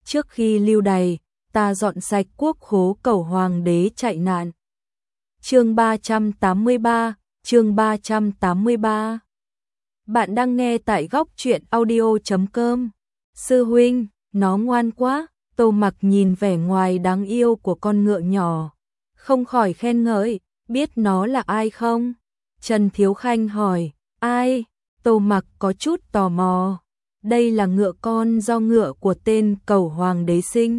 trước khi lưu đày, ta dọn sạch quốc khố cầu hoàng đế chạy nạn. Chương 383, chương 383. Bạn đang nghe tại góc truyện audio.com. Sư huynh, nó ngoan quá. Tô Mặc nhìn vẻ ngoài đáng yêu của con ngựa nhỏ, không khỏi khen ngợi. Biết nó là ai không? Trần Thiếu Khanh hỏi. Ai? Tô Mặc có chút tò mò. Đây là ngựa con do ngựa của tên cầu hoàng đế sinh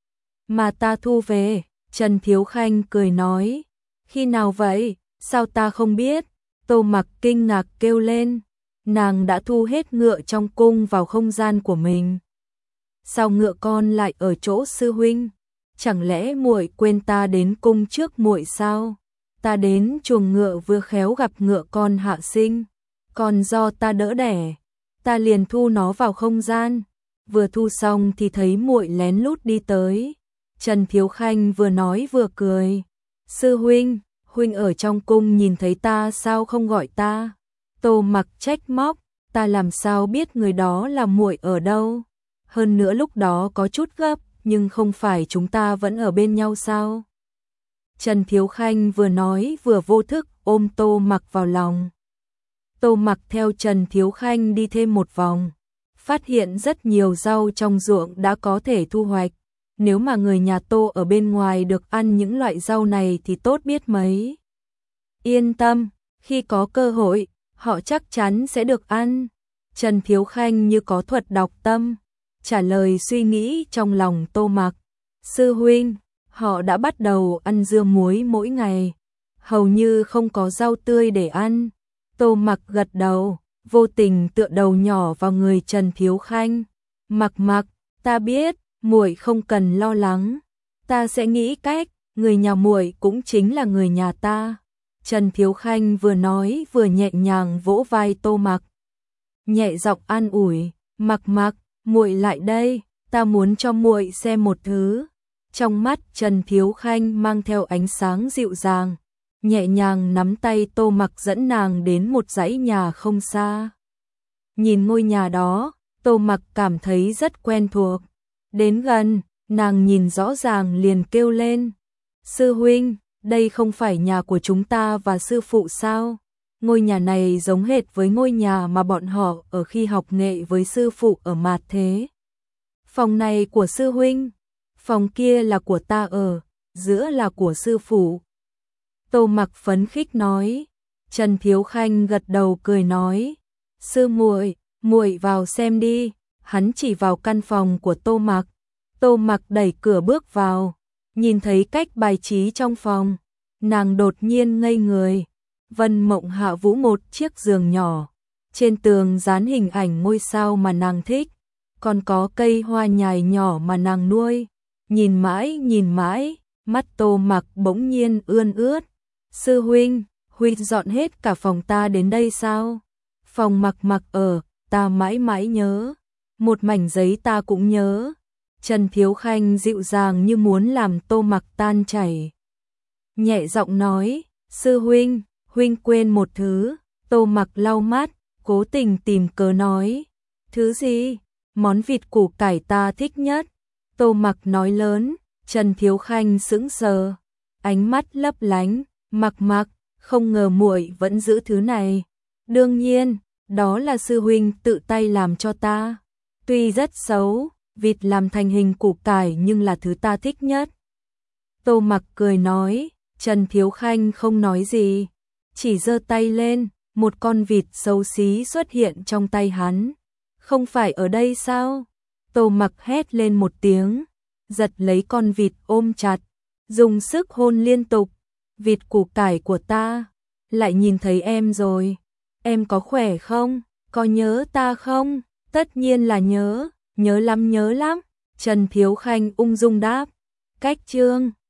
mà ta thu về. Trần Thiếu Khanh cười nói. Khi nào vậy? Sao ta không biết? Tô Mặc kinh ngạc kêu lên. Nàng đã thu hết ngựa trong cung vào không gian của mình. Sao ngựa con lại ở chỗ sư huynh? Chẳng lẽ muội quên ta đến cung trước muội sao? Ta đến chuồng ngựa vừa khéo gặp ngựa con hạ sinh, còn do ta đỡ đẻ, ta liền thu nó vào không gian. Vừa thu xong thì thấy muội lén lút đi tới. Trần Thiếu Khanh vừa nói vừa cười. Sư huynh, huynh ở trong cung nhìn thấy ta sao không gọi ta? Tô Mặc trách móc. Ta làm sao biết người đó là muội ở đâu? Hơn nữa lúc đó có chút gấp, nhưng không phải chúng ta vẫn ở bên nhau sao? Trần Thiếu Khanh vừa nói vừa vô thức ôm Tô Mặc vào lòng. Tô Mặc theo Trần Thiếu Khanh đi thêm một vòng, phát hiện rất nhiều rau trong ruộng đã có thể thu hoạch. Nếu mà người nhà Tô ở bên ngoài được ăn những loại rau này thì tốt biết mấy. Yên tâm, khi có cơ hội, họ chắc chắn sẽ được ăn. Trần Thiếu Khanh như có thuật đọc tâm, trả lời suy nghĩ trong lòng Tô Mặc. Sư huynh, họ đã bắt đầu ăn dưa muối mỗi ngày, hầu như không có rau tươi để ăn. Tô Mặc gật đầu, vô tình tựa đầu nhỏ vào người Trần Thiếu Khanh. Mặc, ta biết, muội không cần lo lắng, ta sẽ nghĩ cách, người nhà muội cũng chính là người nhà ta. Trần Thiếu Khanh vừa nói vừa nhẹ nhàng vỗ vai Tô Mặc, nhẹ giọng an ủi. Mặc, muội lại đây, ta muốn cho muội xem một thứ. Trong mắt Trần Thiếu Khanh mang theo ánh sáng dịu dàng, nhẹ nhàng nắm tay Tô Mặc dẫn nàng đến một dãy nhà không xa. Nhìn ngôi nhà đó, Tô Mặc cảm thấy rất quen thuộc. Đến gần, nàng nhìn rõ ràng liền kêu lên. Sư huynh, đây không phải nhà của chúng ta và sư phụ sao? Ngôi nhà này giống hệt với ngôi nhà mà bọn họ ở khi học nghệ với sư phụ ở Mạt Thế. Phòng này của sư huynh, phòng kia là của ta ở, giữa là của sư phụ. Tô Mặc phấn khích nói. Trần Thiếu Khanh gật đầu cười nói. Sư muội, muội vào xem đi. Hắn chỉ vào căn phòng của Tô Mặc. Tô Mặc đẩy cửa bước vào, nhìn thấy cách bài trí trong phòng, nàng đột nhiên ngây người. Vân Mộng Hạ Vũ một chiếc giường nhỏ, trên tường dán hình ảnh ngôi sao mà nàng thích, còn có cây hoa nhài nhỏ mà nàng nuôi. Nhìn mãi, mắt Tô Mặc bỗng nhiên ươn ướt. Sư huynh, huynh dọn hết cả phòng ta đến đây sao? Phòng Mặc ở, ta mãi mãi nhớ. Một mảnh giấy ta cũng nhớ. Trần Thiếu Khanh dịu dàng như muốn làm Tô Mặc tan chảy, nhẹ giọng nói. Sư huynh, huynh quên một thứ. Tô Mặc lau mắt, cố tình tìm cớ nói. Thứ gì? Món vịt củ cải ta thích nhất. Tô Mặc nói lớn. Trần Thiếu Khanh sững sờ, ánh mắt lấp lánh. Mặc, không ngờ muội vẫn giữ thứ này. Đương nhiên, đó là sư huynh tự tay làm cho ta. Tuy rất xấu, vịt làm thành hình củ cải nhưng là thứ ta thích nhất. Tô Mặc cười nói. Trần Thiếu Khanh không nói gì, chỉ giơ tay lên, một con vịt xấu xí xuất hiện trong tay hắn. Không phải ở đây sao? Tô Mặc hét lên một tiếng, giật lấy con vịt ôm chặt, dùng sức hôn liên tục. Vịt củ cải của ta, lại nhìn thấy em rồi. Em có khỏe không? Có nhớ ta không? Tất nhiên là nhớ lắm. Trần Thiếu Khanh ung dung đáp. Cách chương